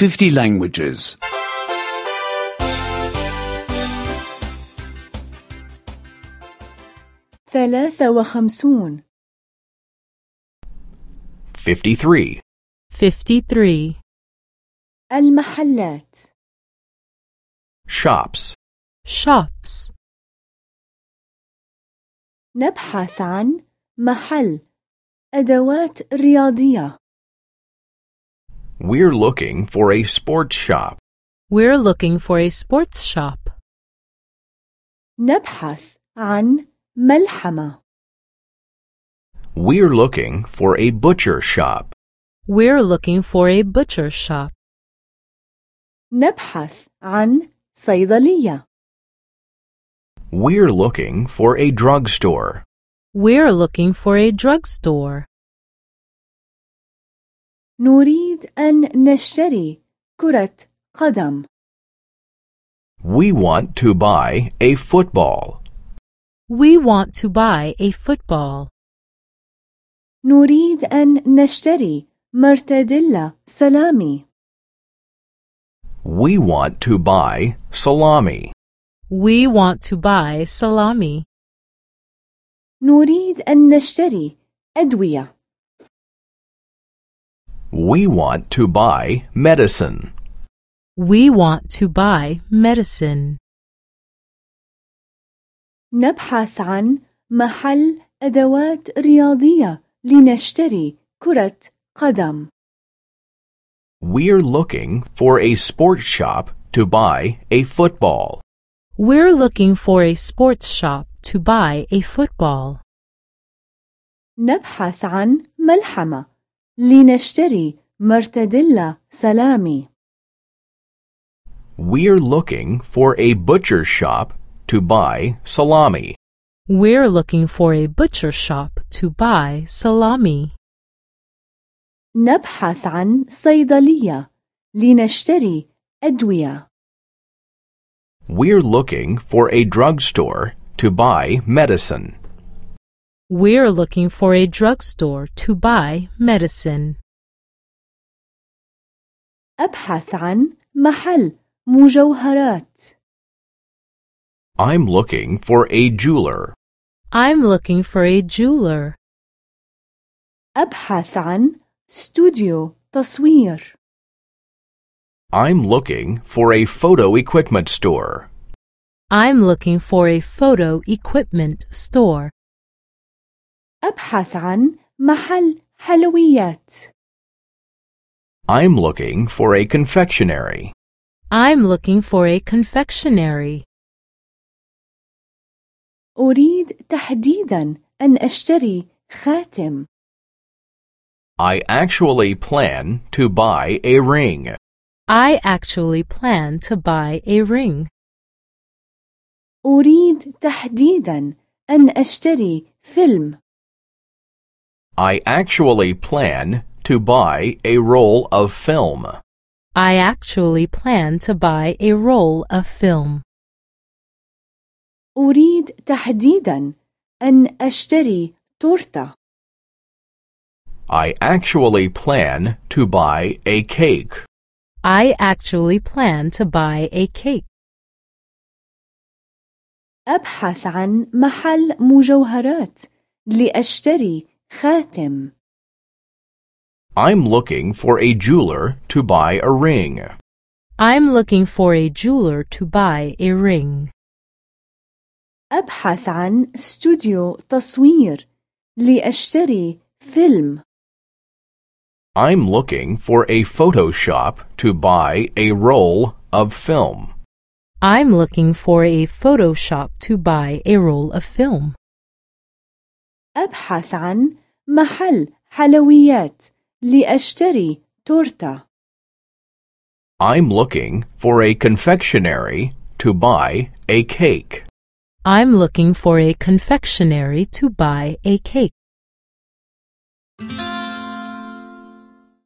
50 languages. 53 53. 53. المحلات Shops. Shops. نبحث عن محل أدوات رياضية. We're looking for a sports shop. We're looking for a sports shop. نبحث عن ملحمة. We're looking for a butcher shop. We're looking for a butcher shop. نبحث عن صيدلية. We're looking for a drugstore. We're looking for a drugstore. نريد أن نشتري كرة قدم. We want to buy a football. We want to buy a football. نريد أن نشتري مرتديلا سلامي. We want to buy salami. We want to buy salami. نريد أن نشتري أدوية. We want to buy medicine. We want to buy medicine. نبحث عن محل أدوات رياضية لنشتري كرة قدم. We're looking for a sports shop to buy a football. We're looking for a sports shop to buy a football. نبحث عن ملحمة لنشتري مرتديلا سلامي. We're looking for a butcher shop to buy salami. We're looking for a butcher shop to buy salami. نبحث عن صيدلية لنشتري أدوية. We're looking for a drugstore to buy medicine. We're looking for a drugstore to buy medicine. أبحث عن محل مجوهرات. I'm looking for a jeweler. I'm looking for a jeweler. أبحث عن استوديو تصوير. I'm looking for a photo equipment store. I'm looking for a photo equipment store. أبحث عن محل حلويات. I'm looking for a confectionery. I'm looking for a confectionery. أريد تحديداً أن أشتري خاتم. I actually plan to buy a ring. I actually plan to buy a ring. أريد تحديداً أن أشتري فيلم. I actually plan to buy a roll of film. I actually plan to buy a roll of film. أريد تحديداً أن أشتري تورتة. I actually plan to buy a cake. I actually plan to buy a cake. أبحث عن محل مجوهرات لأشتري خاتم. I'm looking for a jeweler to buy a ring. I'm looking for a jeweler to buy a ring. أبحث عن استوديو تصوير لأشتري فيلم. I'm looking for a photo shop to buy a roll of film. I'm looking for a photo shop to buy a roll of film. أبحث عن محل حلويات لأشتري تورتة. I'm looking for a confectionery to buy a cake. I'm looking for a confectionery to buy a cake.